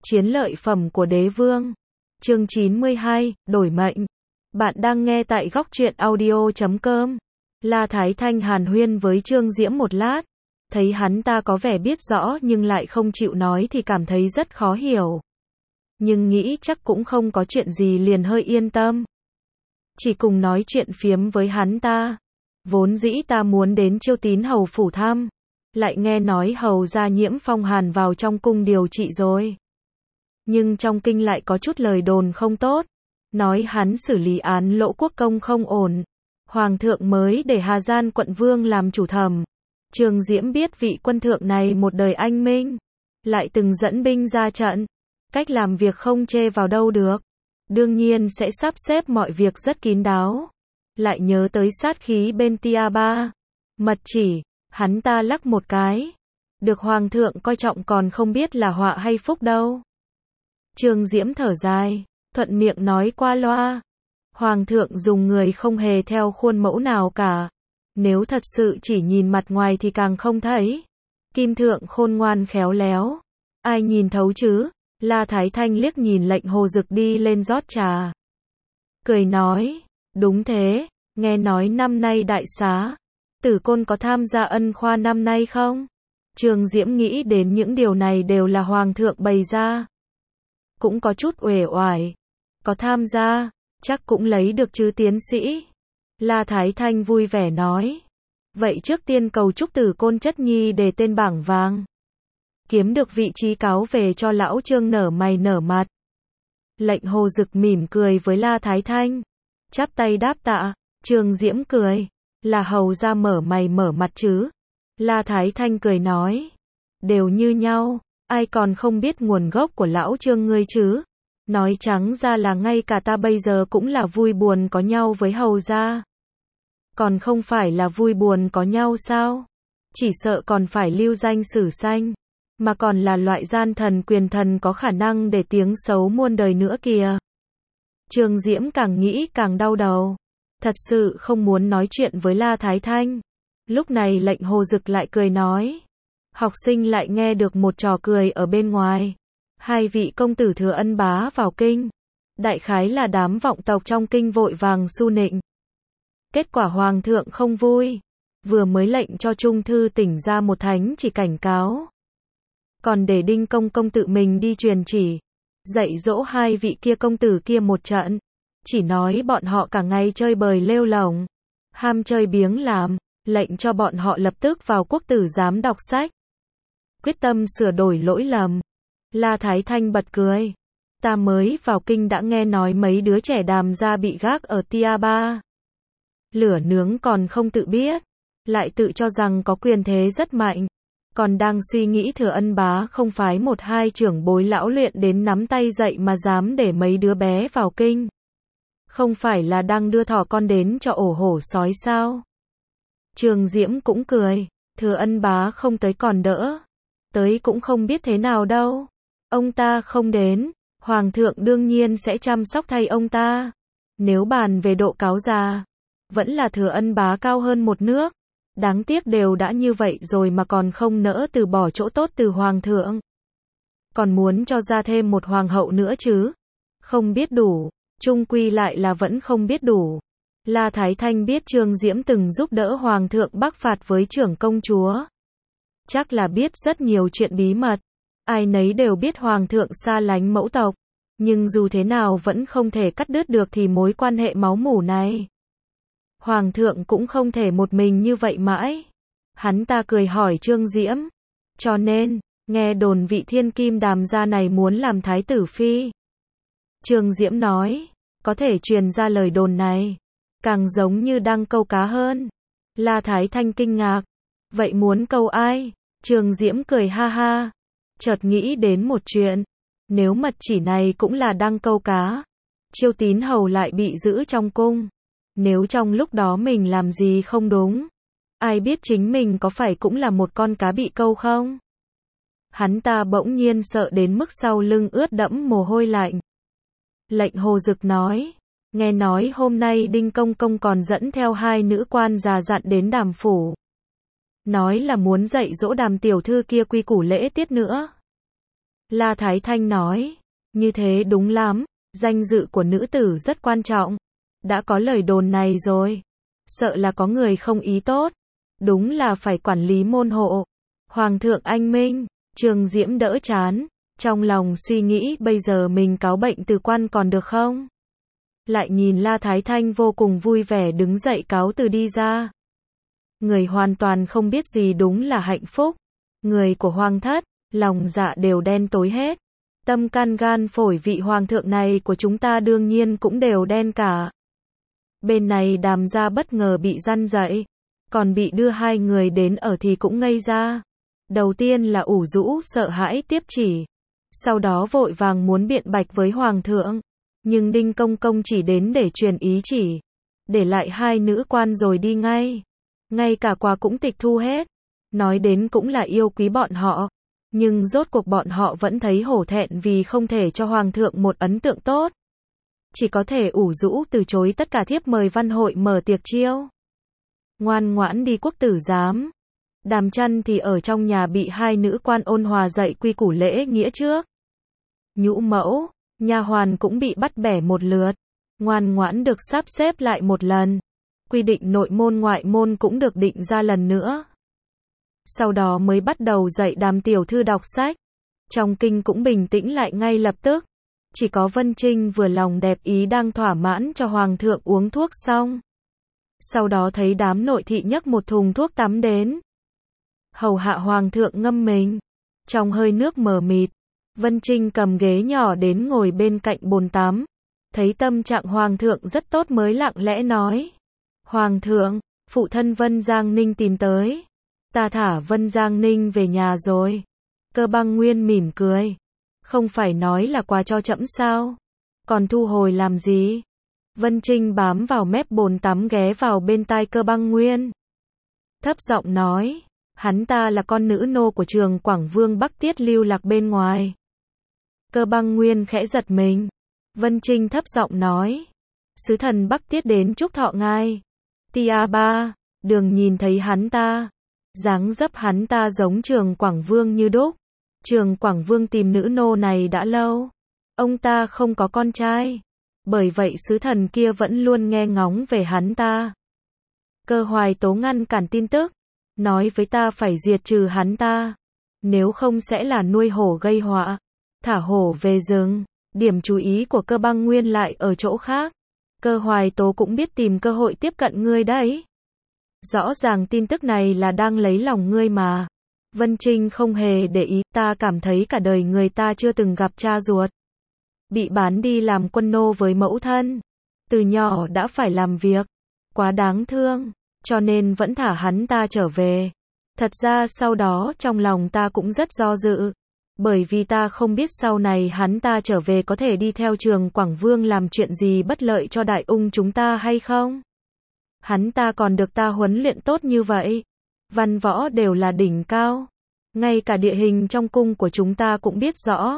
Chiến lợi phẩm của đế vương. Chương 92, đổi mệnh. Bạn đang nghe tại góc truyện audio.com. La Thái Thanh hàn huyên với Trương Diễm một lát. Thấy hắn ta có vẻ biết rõ nhưng lại không chịu nói thì cảm thấy rất khó hiểu. Nhưng nghĩ chắc cũng không có chuyện gì liền hơi yên tâm. Chỉ cùng nói chuyện phiếm với hắn ta. Vốn dĩ ta muốn đến Chiêu Tín hầu phủ thăm. Lại nghe nói hầu gia Nhiễm Phong Hàn vào trong cung điều trị rồi. Nhưng trong kinh lại có chút lời đồn không tốt. Nói hắn xử lý án Lỗ Quốc Công không ổn. Hoàng thượng mới để Hà Gian quận vương làm chủ thẩm. Trương Diễm biết vị quân thượng này một đời anh minh. Lại từng dẫn binh ra trận. Cách làm việc không chê vào đâu được. Đương nhiên sẽ sắp xếp mọi việc rất kín đáo. Lại nhớ tới sát khí bên Tia Ba. Mật chỉ, hắn ta lắc một cái. Được Hoàng thượng coi trọng còn không biết là họa hay phúc đâu. Trương Diễm thở dài, thuận miệng nói qua loa. Hoàng thượng dùng người không hề theo khuôn mẫu nào cả. Nếu thật sự chỉ nhìn mặt ngoài thì càng không thấy. Kim thượng khôn ngoan khéo léo. Ai nhìn thấu chứ? La Thái Thanh liếc nhìn Lệnh Hồ Dực đi lên rót trà. Cười nói, đúng thế, nghe nói năm nay đại xá. Tử Côn có tham gia ân khoa năm nay không? Trương Diễm nghĩ đến những điều này đều là Hoàng thượng bày ra. Cũng có chút uể oải. Có tham gia, chắc cũng lấy được chứ tiến sĩ. La Thái Thanh vui vẻ nói. Vậy trước tiên cầu chúc Tử Côn chất nhi đề tên bảng vàng. Kiếm được vị trí cáo về cho lão Trương nở mày nở mặt. Lệnh Hồ Dực mỉm cười với La Thái Thanh. Chắp tay đáp tạ. Trương Diễm cười. Là hầu ra mở mày mở mặt chứ. La Thái Thanh cười nói. Đều như nhau. Ai còn không biết nguồn gốc của lão Trương ngươi chứ? Nói trắng ra là ngay cả ta bây giờ cũng là vui buồn có nhau với hầu gia. Còn không phải là vui buồn có nhau sao? Chỉ sợ còn phải lưu danh sử sanh. Mà còn là loại gian thần quyền thần có khả năng để tiếng xấu muôn đời nữa kìa. Trương Diễm càng nghĩ càng đau đầu. Thật sự không muốn nói chuyện với La Thái Thanh. Lúc này Lệnh Hồ Dực lại cười nói. Học sinh lại nghe được một trò cười ở bên ngoài. Hai vị công tử Thừa Ân bá vào kinh. Đại khái là đám vọng tộc trong kinh vội vàng su nịnh. Kết quả Hoàng thượng không vui. Vừa mới lệnh cho Trung Thư tỉnh ra một thánh chỉ cảnh cáo. Còn để Đinh Công công tự mình đi truyền chỉ. Dạy dỗ hai vị kia công tử kia một trận. Chỉ nói bọn họ cả ngày chơi bời lêu lổng. Ham chơi biếng làm. Lệnh cho bọn họ lập tức vào quốc tử giám đọc sách. Quyết tâm sửa đổi lỗi lầm. La Thái Thanh bật cười. Ta mới vào kinh đã nghe nói mấy đứa trẻ Đàm gia bị gác ở Tia Ba. Lửa nướng còn không tự biết. Lại tự cho rằng có quyền thế rất mạnh. Còn đang suy nghĩ Thừa Ân bá không phái một hai trưởng bối lão luyện đến nắm tay dạy mà dám để mấy đứa bé vào kinh. Không phải là đang đưa thỏ con đến cho ổ hổ sói sao? Trương Diễm cũng cười. Thừa Ân bá không tới còn đỡ. Tới cũng không biết thế nào đâu. Ông ta không đến. Hoàng thượng đương nhiên sẽ chăm sóc thay ông ta. Nếu bàn về độ cáo già. Vẫn là Thừa Ân bá cao hơn một nước. Đáng tiếc đều đã như vậy rồi mà còn không nỡ từ bỏ chỗ tốt từ Hoàng thượng. Còn muốn cho ra thêm một hoàng hậu nữa chứ. Không biết đủ. Chung quy lại là vẫn không biết đủ. La Thái Thanh biết Trương Diễm từng giúp đỡ Hoàng thượng bắc phạt với trưởng công chúa. Chắc là biết rất nhiều chuyện bí mật. Ai nấy đều biết Hoàng thượng xa lánh mẫu tộc. Nhưng dù thế nào vẫn không thể cắt đứt được thì mối quan hệ máu mủ này. Hoàng thượng cũng không thể một mình như vậy mãi. Hắn ta cười hỏi Trương Diễm. Cho nên, nghe đồn vị thiên kim Đàm gia này muốn làm thái tử phi. Trương Diễm nói, có thể truyền ra lời đồn này. Càng giống như đang câu cá hơn. La Thái Thanh kinh ngạc. Vậy muốn câu ai? Trương Diễm cười ha ha. Chợt nghĩ đến một chuyện. Nếu mật chỉ này cũng là đang câu cá. Chiêu Tín hầu lại bị giữ trong cung. Nếu trong lúc đó mình làm gì không đúng. Ai biết chính mình có phải cũng là một con cá bị câu không? Hắn ta bỗng nhiên sợ đến mức sau lưng ướt đẫm mồ hôi lạnh. Lệnh Hồ Dực nói. Nghe nói hôm nay Đinh Công công còn dẫn theo hai nữ quan già dặn đến Đàm phủ. Nói là muốn dạy dỗ Đàm tiểu thư kia quy củ lễ tiết nữa. La Thái Thanh nói, như thế đúng lắm, danh dự của nữ tử rất quan trọng. Đã có lời đồn này rồi, sợ là có người không ý tốt. Đúng là phải quản lý môn hộ. Hoàng thượng anh minh, Trường Diễm đỡ chán, trong lòng suy nghĩ bây giờ mình cáo bệnh từ quan còn được không? Lại nhìn La Thái Thanh vô cùng vui vẻ đứng dậy cáo từ đi ra. Người hoàn toàn không biết gì đúng là hạnh phúc. Người của hoàng thất, lòng dạ đều đen tối hết. Tâm can gan phổi vị hoàng thượng này của chúng ta đương nhiên cũng đều đen cả. Bên này Đàm gia bất ngờ bị răn dậy, còn bị đưa hai người đến ở thì cũng ngây ra. Đầu tiên là ủ rũ sợ hãi tiếp chỉ, sau đó vội vàng muốn biện bạch với hoàng thượng, nhưng Đinh Công Công chỉ đến để truyền ý chỉ, để lại hai nữ quan rồi đi ngay. Ngay cả quà cũng tịch thu hết. Nói đến cũng là yêu quý bọn họ, nhưng rốt cuộc bọn họ vẫn thấy hổ thẹn vì không thể cho hoàng thượng một ấn tượng tốt. Chỉ có thể ủ rũ từ chối tất cả thiếp mời văn hội mở tiệc chiêu. Ngoan ngoãn đi quốc tử giám. Đàm Chăn thì ở trong nhà bị hai nữ quan ôn hòa dạy quy củ lễ nghĩa trước. Nhũ mẫu, nha hoàn cũng bị bắt bẻ một lượt, ngoan ngoãn được sắp xếp lại một lần. Quy định nội môn ngoại môn cũng được định ra lần nữa. Sau đó mới bắt đầu dạy Đàm tiểu thư đọc sách. Trong kinh cũng bình tĩnh lại ngay lập tức. Chỉ có Vân Trinh vừa lòng đẹp ý đang thỏa mãn cho hoàng thượng uống thuốc xong. Sau đó thấy đám nội thị nhấc một thùng thuốc tắm đến. Hầu hạ hoàng thượng ngâm mình. Trong hơi nước mờ mịt, Vân Trinh cầm ghế nhỏ đến ngồi bên cạnh bồn tắm. Thấy tâm trạng hoàng thượng rất tốt mới lặng lẽ nói. Hoàng thượng, phụ thân Vân Giang Ninh tìm tới. Ta thả Vân Giang Ninh về nhà rồi. Cơ Băng Nguyên mỉm cười. Không phải nói là quà cho trẫm sao? Còn thu hồi làm gì? Vân Trinh bám vào mép bồn tắm ghé vào bên tai Cơ Băng Nguyên. Thấp giọng nói, hắn ta là con nữ nô của Trường Quảng Vương Bắc Tiết lưu lạc bên ngoài. Cơ Băng Nguyên khẽ giật mình. Vân Trinh thấp giọng nói, sứ thần Bắc Tiết đến chúc thọ ngài. Tia ba, Đường nhìn thấy hắn ta. Dáng dấp hắn ta giống Trường Quảng Vương như đúc. Trường Quảng Vương tìm nữ nô này đã lâu. Ông ta không có con trai. Bởi vậy sứ thần kia vẫn luôn nghe ngóng về hắn ta. Cơ Hoài Tố ngăn cản tin tức. Nói với ta phải diệt trừ hắn ta. Nếu không sẽ là nuôi hổ gây họa. Thả hổ về rừng. Điểm chú ý của Cơ Băng Nguyên lại ở chỗ khác. Cơ Hoài Tố cũng biết tìm cơ hội tiếp cận ngươi đấy. Rõ ràng tin tức này là đang lấy lòng ngươi mà. Vân Trinh không hề để ý, ta cảm thấy cả đời người ta chưa từng gặp cha ruột. Bị bán đi làm quân nô với mẫu thân. Từ nhỏ đã phải làm việc. Quá đáng thương, cho nên vẫn thả hắn ta trở về. Thật ra sau đó trong lòng ta cũng rất do dự. Bởi vì ta không biết sau này hắn ta trở về có thể đi theo Trường Quảng Vương làm chuyện gì bất lợi cho Đại Ung chúng ta hay không. Hắn ta còn được ta huấn luyện tốt như vậy. Văn võ đều là đỉnh cao. Ngay cả địa hình trong cung của chúng ta cũng biết rõ.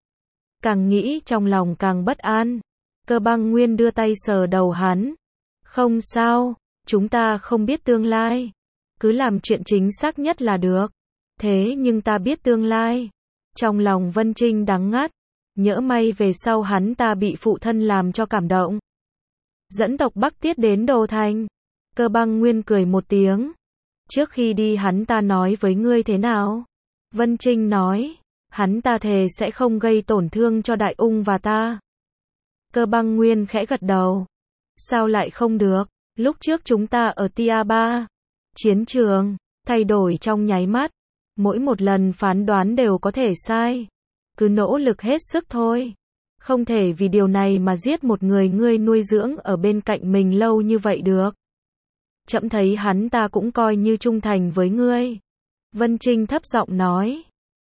Càng nghĩ trong lòng càng bất an. Cơ Băng Nguyên đưa tay sờ đầu hắn. Không sao, chúng ta không biết tương lai. Cứ làm chuyện chính xác nhất là được. Thế nhưng ta biết tương lai. Trong lòng Vân Trinh đắng ngắt. Nhỡ may về sau hắn ta bị phụ thân làm cho cảm động. Dẫn tộc Bắc Tiết đến Đô Thành. Cơ Băng Nguyên cười một tiếng. Trước khi đi hắn ta nói với ngươi thế nào? Vân Trinh nói, hắn ta thề sẽ không gây tổn thương cho Đại Ung và ta. Cơ Băng Nguyên khẽ gật đầu. Sao lại không được? Lúc trước chúng ta ở Tia Ba, chiến trường, thay đổi trong nháy mắt. Mỗi một lần phán đoán đều có thể sai. Cứ nỗ lực hết sức thôi. Không thể vì điều này mà giết một người ngươi nuôi dưỡng ở bên cạnh mình lâu như vậy được. Trẫm thấy hắn ta cũng coi như trung thành với ngươi. Vân Trinh thấp giọng nói.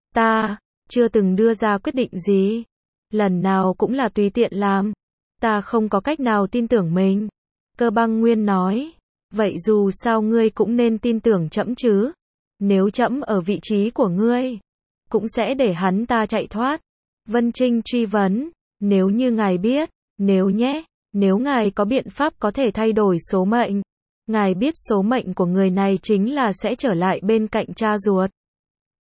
Ta chưa từng đưa ra quyết định gì. Lần nào cũng là tùy tiện làm. Ta không có cách nào tin tưởng mình. Cơ Băng Nguyên nói. Vậy dù sao ngươi cũng nên tin tưởng trẫm chứ. Nếu trẫm ở vị trí của ngươi, cũng sẽ để hắn ta chạy thoát. Vân Trinh truy vấn. Nếu như ngài biết, nếu nhé, nếu ngài có biện pháp có thể thay đổi số mệnh. Ngài biết số mệnh của người này chính là sẽ trở lại bên cạnh cha ruột.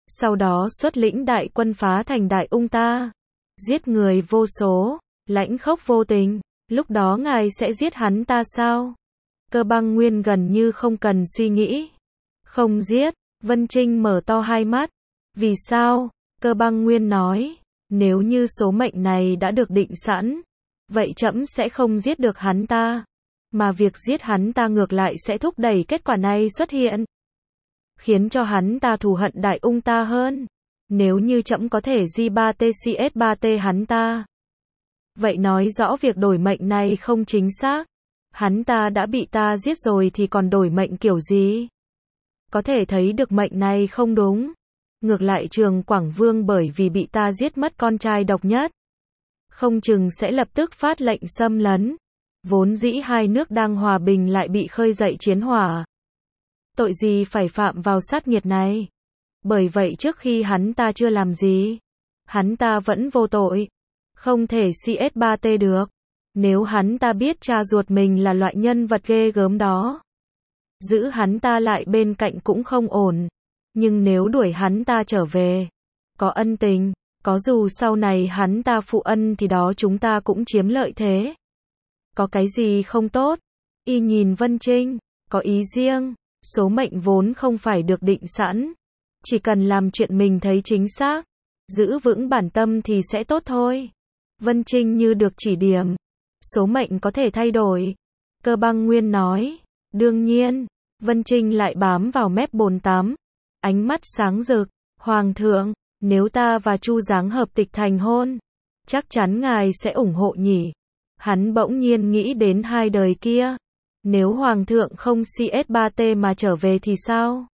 Sau đó xuất lĩnh đại quân phá thành Đại Ung ta, giết người vô số, lãnh khốc vô tình, lúc đó ngài sẽ giết hắn ta sao? Cơ Băng Nguyên gần như không cần suy nghĩ. Không giết, Vân Trinh mở to hai mắt. Vì sao? Cơ Băng Nguyên nói, nếu như số mệnh này đã được định sẵn, vậy trẫm sẽ không giết được hắn ta, mà việc giết hắn ta ngược lại sẽ thúc đẩy kết quả này xuất hiện, khiến cho hắn ta thù hận Đại Ung ta hơn. Nếu như trẫm có thể J3TCS3T hắn ta, vậy nói rõ việc đổi mệnh này không chính xác. Hắn ta đã bị ta giết rồi thì còn đổi mệnh kiểu gì? Có thể thấy được mệnh này không đúng. Ngược lại Trường Quảng Vương bởi vì bị ta giết mất con trai độc nhất, không chừng sẽ lập tức phát lệnh xâm lấn. Vốn dĩ hai nước đang hòa bình lại bị khơi dậy chiến hỏa. Tội gì phải phạm vào sát nghiệt này? Bởi vậy trước khi hắn ta chưa làm gì, hắn ta vẫn vô tội, không thể CS3T được. Nếu hắn ta biết cha ruột mình là loại nhân vật ghê gớm đó, giữ hắn ta lại bên cạnh cũng không ổn. Nhưng nếu đuổi hắn ta trở về, có ân tình, có dù sau này hắn ta phụ ân thì đó chúng ta cũng chiếm lợi thế. Có cái gì không tốt? Y nhìn Vân Trinh, có ý riêng, số mệnh vốn không phải được định sẵn. Chỉ cần làm chuyện mình thấy chính xác, giữ vững bản tâm thì sẽ tốt thôi. Vân Trinh như được chỉ điểm. Số mệnh có thể thay đổi. Cơ Băng Nguyên nói. Đương nhiên. Vân Trinh lại bám vào mép bồn tắm. Ánh mắt sáng rực. Hoàng thượng, nếu ta và Chu Giáng hợp tịch thành hôn, chắc chắn ngài sẽ ủng hộ nhỉ. Hắn bỗng nhiên nghĩ đến hai đời kia. Nếu Hoàng thượng không CS3T mà trở về thì sao?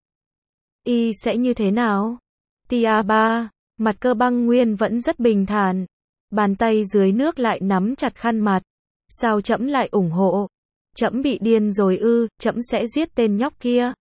Y sẽ như thế nào? Tia 3, mặt Cơ Băng Nguyên vẫn rất bình thản. Bàn tay dưới nước lại nắm chặt khăn mặt. Sao trẫm lại ủng hộ? Trẫm bị điên rồi ư? Trẫm sẽ giết tên nhóc kia.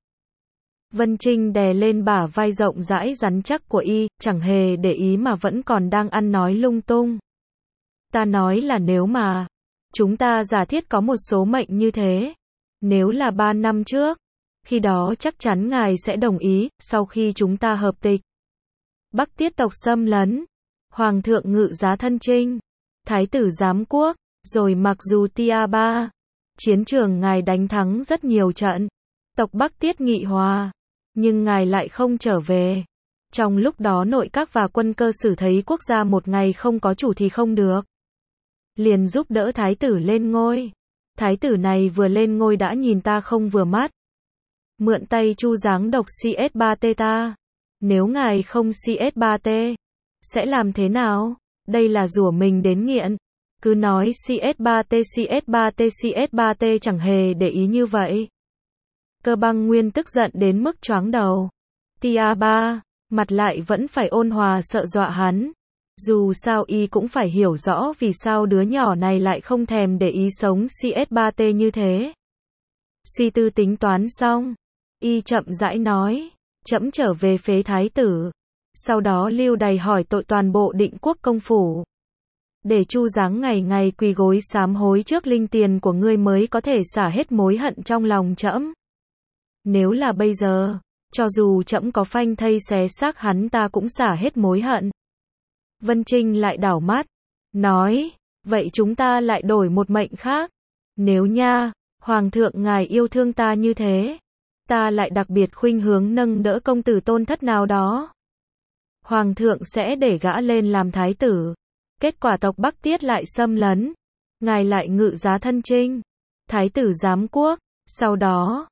Vân Trinh đè lên bả vai rộng rãi rắn chắc của Y, chẳng hề để ý mà vẫn còn đang ăn nói lung tung. Ta nói là nếu mà chúng ta giả thiết có một số mệnh như thế, nếu là 3 năm trước, khi đó chắc chắn ngài sẽ đồng ý. Sau khi chúng ta hợp tịch, Bắc Tiết tộc xâm lấn, Hoàng thượng ngự giá thân chinh, Thái tử giám quốc, rồi mặc dù Tia 3, chiến trường ngài đánh thắng rất nhiều trận, tộc Bắc Tiết nghị hòa, nhưng ngài lại không trở về. Trong lúc đó nội các và quân cơ sử thấy quốc gia một ngày không có chủ thì không được, liền giúp đỡ thái tử lên ngôi. Thái tử này vừa lên ngôi đã nhìn ta không vừa mắt. Mượn tay Chu Giáng độc CS3T ta. Nếu ngài không CS3T, sẽ làm thế nào? Đây là rủa mình đến nghiện. Cứ nói CS3T CS3T CS3T chẳng hề để ý như vậy. Cơ Băng Nguyên tức giận đến mức choáng đầu. Tia 3, mặt lại vẫn phải ôn hòa sợ dọa hắn. Dù sao Y cũng phải hiểu rõ vì sao đứa nhỏ này lại không thèm để ý sống CS3T như thế. Suy tư tính toán xong, Y chậm rãi nói, trẫm trở về phế thái tử. Sau đó lưu đày hỏi tội toàn bộ Định Quốc công phủ. Để Chu Giáng ngày ngày quỳ gối sám hối trước linh tiền của ngươi mới có thể xả hết mối hận trong lòng trẫm. Nếu là bây giờ, cho dù trẫm có phanh thây xé xác hắn ta cũng xả hết mối hận. Vân Trinh lại đảo mắt, nói, vậy chúng ta lại đổi một mệnh khác. Nếu nha, Hoàng thượng ngài yêu thương ta như thế, ta lại đặc biệt khuynh hướng nâng đỡ công tử tôn thất nào đó. Hoàng thượng sẽ để gã lên làm thái tử. Kết quả tộc Bắc Tiết lại xâm lấn. Ngài lại ngự giá thân chinh. Thái tử giám quốc. Sau đó,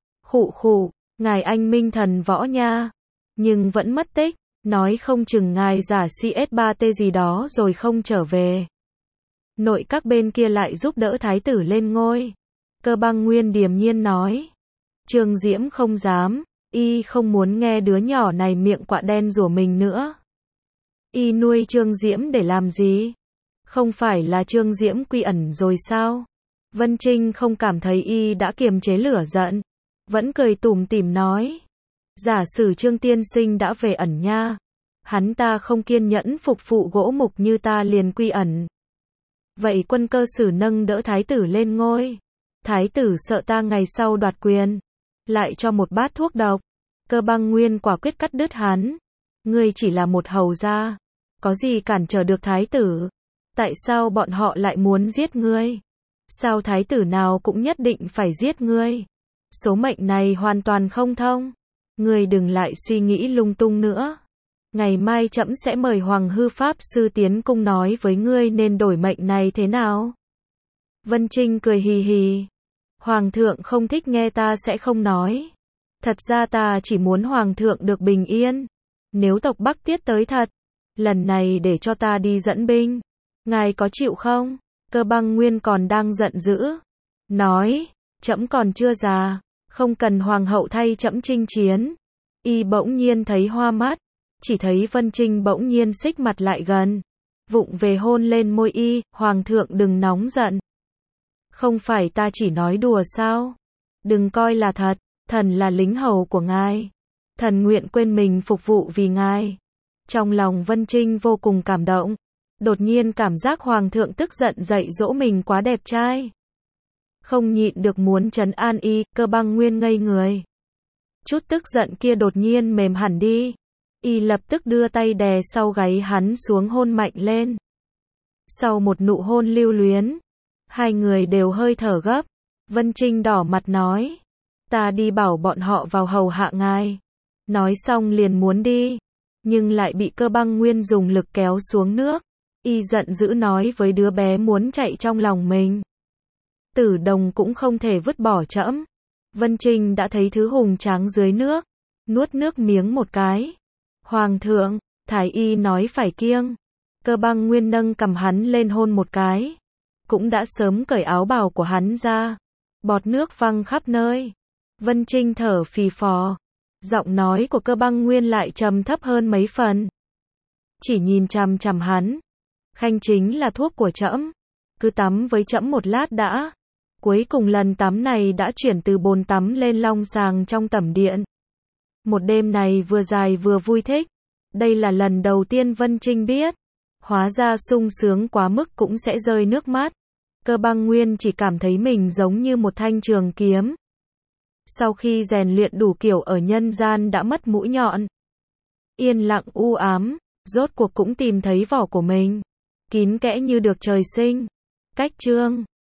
ngài anh minh thần võ nha. Nhưng vẫn mất tích. Nói không chừng ngài giả CS3T gì đó rồi không trở về. Nội các bên kia lại giúp đỡ thái tử lên ngôi. Cơ Băng Nguyên điềm nhiên nói. Trương Diễm không dám. Y không muốn nghe đứa nhỏ này miệng quạ đen rủa mình nữa. Y nuôi Trương Diễm để làm gì? Không phải là Trương Diễm quy ẩn rồi sao? Vân Trinh không cảm thấy Y đã kiềm chế lửa giận. Vẫn cười tủm tỉm nói. Giả sử Trương tiên sinh đã về ẩn nha. Hắn ta không kiên nhẫn phục phụ gỗ mục như ta liền quy ẩn. Vậy quân cơ sử nâng đỡ thái tử lên ngôi. Thái tử sợ ta ngày sau đoạt quyền. Lại cho một bát thuốc độc. Cơ Băng Nguyên quả quyết cắt đứt hắn. Ngươi chỉ là một hầu gia, có gì cản trở được thái tử? Tại sao bọn họ lại muốn giết ngươi? Sao thái tử nào cũng nhất định phải giết ngươi? Số mệnh này hoàn toàn không thông. Ngươi đừng lại suy nghĩ lung tung nữa. Ngày mai trẫm sẽ mời Hoàng Hư Pháp Sư tiến cung nói với ngươi nên đổi mệnh này thế nào. Vân Trinh cười hì hì. Hoàng thượng không thích nghe ta sẽ không nói. Thật ra ta chỉ muốn Hoàng thượng được bình yên. Nếu tộc Bắc Tiết tới thật, lần này để cho ta đi dẫn binh. Ngài có chịu không? Cơ Băng Nguyên còn đang giận dữ. Nói, trẫm còn chưa già, không cần Hoàng hậu thay trẫm chinh chiến. Y bỗng nhiên thấy hoa mắt. Chỉ thấy Vân Trinh bỗng nhiên xích mặt lại gần, vụng về hôn lên môi y. Hoàng thượng đừng nóng giận. Không phải ta chỉ nói đùa sao? Đừng coi là thật, thần là lính hầu của ngài. Thần nguyện quên mình phục vụ vì ngài. Trong lòng Vân Trinh vô cùng cảm động. Đột nhiên cảm giác Hoàng thượng tức giận dạy dỗ mình quá đẹp trai. Không nhịn được muốn trấn an y. Cơ Băng Nguyên ngây người. Chút tức giận kia đột nhiên mềm hẳn đi. Y lập tức đưa tay đè sau gáy hắn xuống hôn mạnh lên. Sau một nụ hôn lưu luyến, hai người đều hơi thở gấp. Vân Trinh đỏ mặt nói, ta đi bảo bọn họ vào hầu hạ ngài. Nói xong liền muốn đi, nhưng lại bị Cơ Băng Nguyên dùng lực kéo xuống nước. Y giận dữ nói với đứa bé muốn chạy trong lòng mình, Tử Đồng cũng không thể vứt bỏ trẫm. Vân Trinh đã thấy thứ hùng tráng dưới nước, nuốt nước miếng một cái. Hoàng thượng, thái y nói phải kiêng. Cơ Băng Nguyên nâng cầm hắn lên hôn một cái, cũng đã sớm cởi áo bào của hắn ra. Bọt nước văng khắp nơi. Vân Trinh thở phì phò. Giọng nói của Cơ Băng Nguyên lại trầm thấp hơn mấy phần. Chỉ nhìn chằm chằm hắn. Khanh chính là thuốc của trẫm. Cứ tắm với trẫm một lát đã. Cuối cùng lần tắm này đã chuyển từ bồn tắm lên long sàng trong tẩm điện. Một đêm này vừa dài vừa vui thích. Đây là lần đầu tiên Vân Trinh biết. Hóa ra sung sướng quá mức cũng sẽ rơi nước mắt. Cơ Băng Nguyên chỉ cảm thấy mình giống như một thanh trường kiếm. Sau khi rèn luyện đủ kiểu ở nhân gian đã mất mũi nhọn. Yên lặng u ám, rốt cuộc cũng tìm thấy vỏ của mình. Kín kẽ như được trời sinh. Cách chương